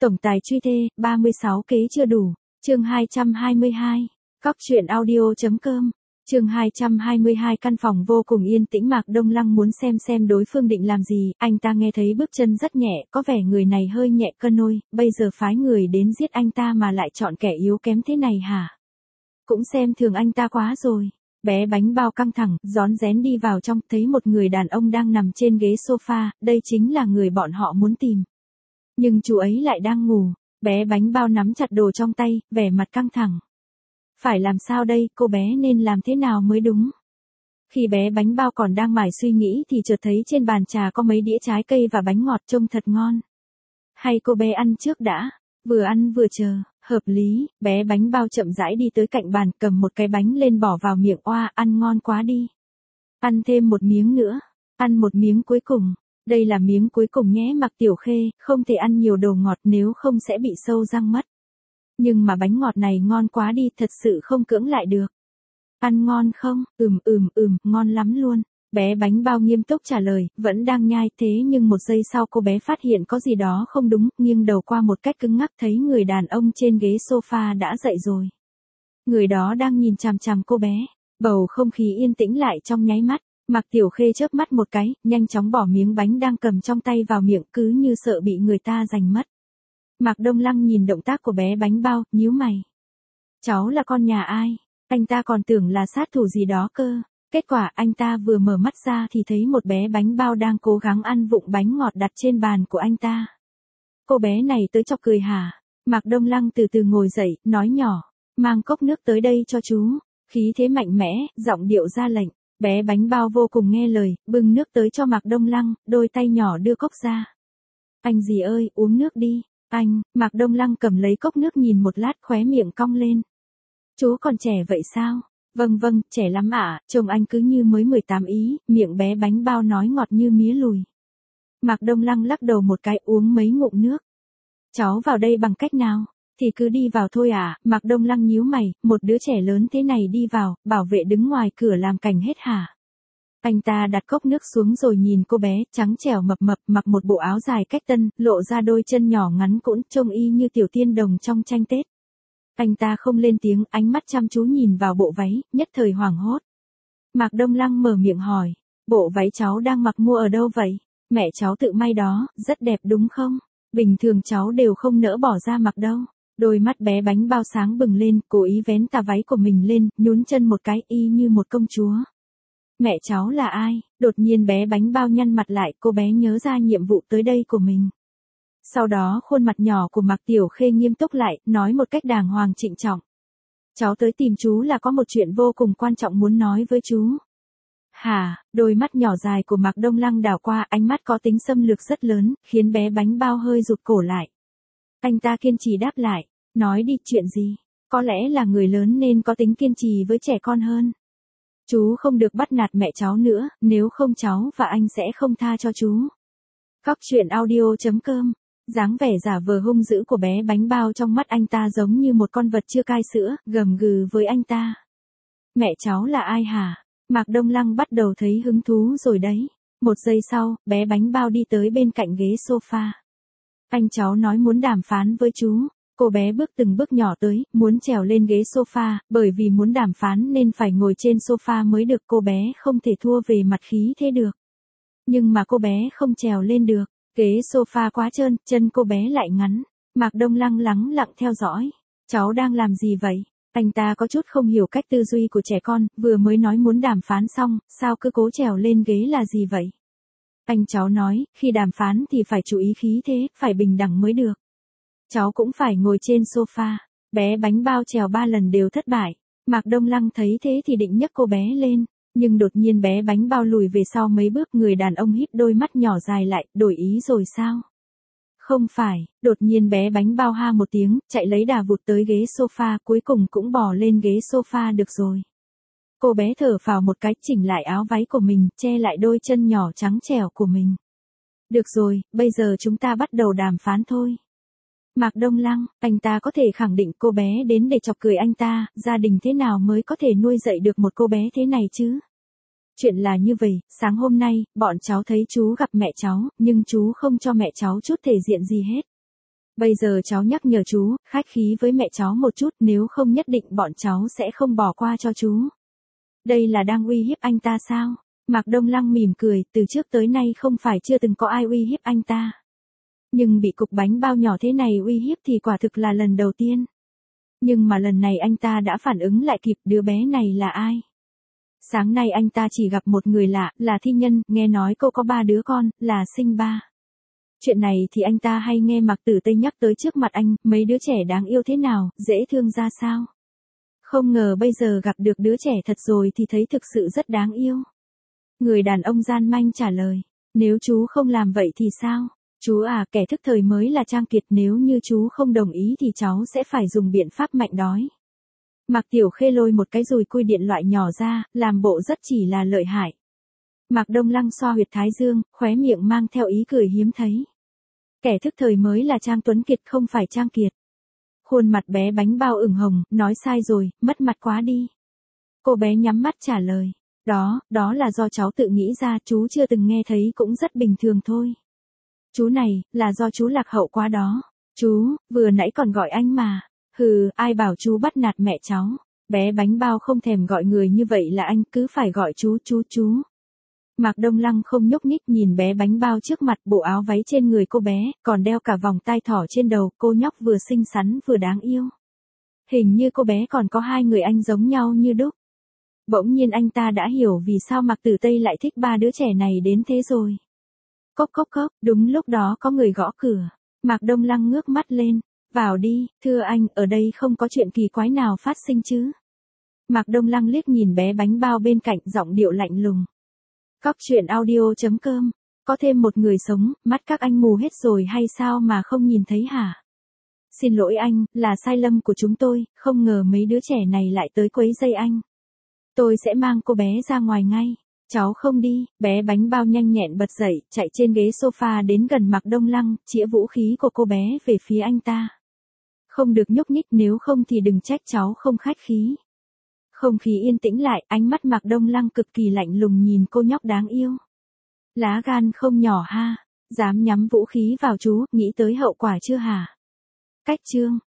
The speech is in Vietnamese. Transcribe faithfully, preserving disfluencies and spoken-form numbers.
Tổng tài truy thê, ba mươi sáu kế chưa đủ. Chương hai trăm hai mươi hai. Cóc truyện audio.com. Chương hai trăm hai mươi hai. Căn phòng vô cùng yên tĩnh, Mạc Đông Lăng muốn xem xem đối phương định làm gì, anh ta nghe thấy bước chân rất nhẹ, có vẻ người này hơi nhẹ cân nôi, bây giờ phái người đến giết anh ta mà lại chọn kẻ yếu kém thế này hả? Cũng xem thường anh ta quá rồi. Bé bánh bao căng thẳng, rón rén đi vào trong, thấy một người đàn ông đang nằm trên ghế sofa, đây chính là người bọn họ muốn tìm. Nhưng chú ấy lại đang ngủ, bé bánh bao nắm chặt đồ trong tay, vẻ mặt căng thẳng. Phải làm sao đây, cô bé nên làm thế nào mới đúng? Khi bé bánh bao còn đang mải suy nghĩ thì chợt thấy trên bàn trà có mấy đĩa trái cây và bánh ngọt trông thật ngon. Hay cô bé ăn trước đã, vừa ăn vừa chờ, hợp lý, bé bánh bao chậm rãi đi tới cạnh bàn, cầm một cái bánh lên bỏ vào miệng, oa, ăn ngon quá đi. Ăn thêm một miếng nữa, ăn một miếng cuối cùng. Đây là miếng cuối cùng nhé Mạc Tiểu Khê, không thể ăn nhiều đồ ngọt nếu không sẽ bị sâu răng mất. Nhưng mà bánh ngọt này ngon quá đi, thật sự không cưỡng lại được. Ăn ngon không? Ừm ừm ừm, ngon lắm luôn. Bé bánh bao nghiêm túc trả lời, vẫn đang nhai, thế nhưng một giây sau cô bé phát hiện có gì đó không đúng, nghiêng đầu qua một cách cứng ngắc thấy người đàn ông trên ghế sofa đã dậy rồi. Người đó đang nhìn chằm chằm cô bé, bầu không khí yên tĩnh lại trong nháy mắt. Mạc Tiểu Khê chớp mắt một cái, nhanh chóng bỏ miếng bánh đang cầm trong tay vào miệng, cứ như sợ bị người ta giành mất. Mạc Đông Lăng nhìn động tác của bé bánh bao, nhíu mày. Cháu là con nhà ai? Anh ta còn tưởng là sát thủ gì đó cơ. Kết quả anh ta vừa mở mắt ra thì thấy một bé bánh bao đang cố gắng ăn vụng bánh ngọt đặt trên bàn của anh ta. Cô bé này tới chọc cười hả? Mạc Đông Lăng từ từ ngồi dậy, nói nhỏ, mang cốc nước tới đây cho chú. Khí thế mạnh mẽ, giọng điệu ra lệnh. Bé bánh bao vô cùng nghe lời, bưng nước tới cho Mạc Đông Lăng, đôi tay nhỏ đưa cốc ra. Anh gì ơi, uống nước đi. Anh, Mạc Đông Lăng cầm lấy cốc nước nhìn một lát, khóe miệng cong lên. Chú còn trẻ vậy sao? Vâng vâng, trẻ lắm ạ, trông anh cứ như mới mười tám ý, miệng bé bánh bao nói ngọt như mía lùi. Mạc Đông Lăng lắc đầu một cái, uống mấy ngụm nước. Cháu vào đây bằng cách nào? Thì cứ đi vào thôi à, Mạc Đông Lăng nhíu mày, một đứa trẻ lớn thế này đi vào, bảo vệ đứng ngoài cửa làm cảnh hết hả? Anh ta đặt cốc nước xuống rồi nhìn cô bé, trắng trẻo mập mập, mặc một bộ áo dài cách tân, lộ ra đôi chân nhỏ ngắn cũn, trông y như tiểu tiên đồng trong tranh Tết. Anh ta không lên tiếng, ánh mắt chăm chú nhìn vào bộ váy, nhất thời hoảng hốt. Mạc Đông Lăng mở miệng hỏi, bộ váy cháu đang mặc mua ở đâu vậy? Mẹ cháu tự may đó, rất đẹp đúng không? Bình thường cháu đều không nỡ bỏ ra mặc đâu. Đôi mắt bé bánh bao sáng bừng lên, cố ý vén tà váy của mình lên, nhún chân một cái y như một công chúa. Mẹ cháu là ai? Đột nhiên bé bánh bao nhăn mặt lại, cô bé nhớ ra nhiệm vụ tới đây của mình. Sau đó khuôn mặt nhỏ của Mạc Tiểu Khê nghiêm túc lại, nói một cách đàng hoàng trịnh trọng. Cháu tới tìm chú là có một chuyện vô cùng quan trọng muốn nói với chú. Hả? Đôi mắt nhỏ dài của Mạc Đông Lăng đảo qua, ánh mắt có tính xâm lược rất lớn, khiến bé bánh bao hơi rụt cổ lại. Anh ta kiên trì đáp lại, nói đi, chuyện gì? Có lẽ là người lớn nên có tính kiên trì với trẻ con hơn. Chú không được bắt nạt mẹ cháu nữa, nếu không cháu và anh sẽ không tha cho chú. Cóc truyện audio.com. Dáng vẻ giả vờ hung dữ của bé bánh bao trong mắt anh ta giống như một con vật chưa cai sữa, gầm gừ với anh ta. Mẹ cháu là ai hả? Mạc Đông Lăng bắt đầu thấy hứng thú rồi đấy. Một giây sau, bé bánh bao đi tới bên cạnh ghế sofa. Anh cháu nói muốn đàm phán với chú. Cô bé bước từng bước nhỏ tới, muốn trèo lên ghế sofa, bởi vì muốn đàm phán nên phải ngồi trên sofa mới được, cô bé không thể thua về mặt khí thế được. Nhưng mà cô bé không trèo lên được, ghế sofa quá trơn, chân cô bé lại ngắn. Mạc Đông Lăng lắng lặng theo dõi. Cháu đang làm gì vậy? Anh ta có chút không hiểu cách tư duy của trẻ con, vừa mới nói muốn đàm phán xong, sao cứ cố trèo lên ghế là gì vậy? Anh cháu nói, khi đàm phán thì phải chú ý khí thế, phải bình đẳng mới được. Cháu cũng phải ngồi trên sofa. Bé bánh bao trèo ba lần đều thất bại. Mạc Đông Lăng thấy thế thì định nhấc cô bé lên. Nhưng đột nhiên bé bánh bao lùi về sau mấy bước, người đàn ông híp đôi mắt nhỏ dài lại, đổi ý rồi sao? Không phải, đột nhiên bé bánh bao ha một tiếng, chạy lấy đà vụt tới ghế sofa, cuối cùng cũng bò lên ghế sofa được rồi. Cô bé thở phào một cái, chỉnh lại áo váy của mình, che lại đôi chân nhỏ trắng trẻo của mình. Được rồi, bây giờ chúng ta bắt đầu đàm phán thôi. Mạc Đông Lăng, anh ta có thể khẳng định cô bé đến để chọc cười anh ta, gia đình thế nào mới có thể nuôi dạy được một cô bé thế này chứ? Chuyện là như vậy, sáng hôm nay, bọn cháu thấy chú gặp mẹ cháu, nhưng chú không cho mẹ cháu chút thể diện gì hết. Bây giờ cháu nhắc nhở chú, khách khí với mẹ cháu một chút, nếu không nhất định bọn cháu sẽ không bỏ qua cho chú. Đây là đang uy hiếp anh ta sao? Mạc Đông Lăng mỉm cười, từ trước tới nay không phải chưa từng có ai uy hiếp anh ta. Nhưng bị cục bánh bao nhỏ thế này uy hiếp thì quả thực là lần đầu tiên. Nhưng mà lần này anh ta đã phản ứng lại kịp, đứa bé này là ai? Sáng nay anh ta chỉ gặp một người lạ, là thi nhân, nghe nói cô có ba đứa con, là sinh ba. Chuyện này thì anh ta hay nghe Mạc Tử Tây nhắc tới trước mặt anh, mấy đứa trẻ đáng yêu thế nào, dễ thương ra sao. Không ngờ bây giờ gặp được đứa trẻ thật rồi thì thấy thực sự rất đáng yêu. Người đàn ông gian manh trả lời, nếu chú không làm vậy thì sao? Chú à, kẻ thức thời mới là Trang Kiệt, nếu như chú không đồng ý thì cháu sẽ phải dùng biện pháp mạnh đói. Mạc Tiểu Khê lôi một cái dùi cui điện loại nhỏ ra, làm bộ rất chỉ là lợi hại. Mạc Đông Lăng xoa huyệt thái dương, khóe miệng mang theo ý cười hiếm thấy. Kẻ thức thời mới là Trang Tuấn Kiệt không phải Trang Kiệt. Khuôn mặt bé bánh bao ửng hồng, nói sai rồi, mất mặt quá đi. Cô bé nhắm mắt trả lời, đó, đó là do cháu tự nghĩ ra, chú chưa từng nghe thấy cũng rất bình thường thôi. Chú này, là do chú lạc hậu quá đó. Chú, vừa nãy còn gọi anh mà. Hừ, ai bảo chú bắt nạt mẹ cháu. Bé bánh bao không thèm gọi người như vậy là anh, cứ phải gọi chú chú chú. Mạc Đông Lăng không nhúc nhích nhìn bé bánh bao trước mặt, bộ áo váy trên người cô bé, còn đeo cả vòng tai thỏ trên đầu, cô nhóc vừa xinh xắn vừa đáng yêu. Hình như cô bé còn có hai người anh giống nhau như đúc. Bỗng nhiên anh ta đã hiểu vì sao Mạc Tử Tây lại thích ba đứa trẻ này đến thế rồi. Cốc cốc cốc, đúng lúc đó có người gõ cửa. Mạc Đông Lăng ngước mắt lên, vào đi, thưa anh, ở đây không có chuyện kỳ quái nào phát sinh chứ. Mạc Đông Lăng liếc nhìn bé bánh bao bên cạnh, giọng điệu lạnh lùng. Cóc truyện audio chấm com, có thêm một người sống, mắt các anh mù hết rồi hay sao mà không nhìn thấy hả? Xin lỗi anh, là sai lầm của chúng tôi, không ngờ mấy đứa trẻ này lại tới quấy rầy anh. Tôi sẽ mang cô bé ra ngoài ngay. Cháu không đi, bé bánh bao nhanh nhẹn bật dậy, chạy trên ghế sofa đến gần Mạc Đông Lăng, chĩa vũ khí của cô bé về phía anh ta. Không được nhúc nhích, nếu không thì đừng trách cháu không khách khí. Không khí yên tĩnh lại, ánh mắt Mạc Đông Lăng cực kỳ lạnh lùng nhìn cô nhóc đáng yêu. Lá gan không nhỏ ha, dám nhắm vũ khí vào chú, nghĩ tới hậu quả chưa hả? Cách chương.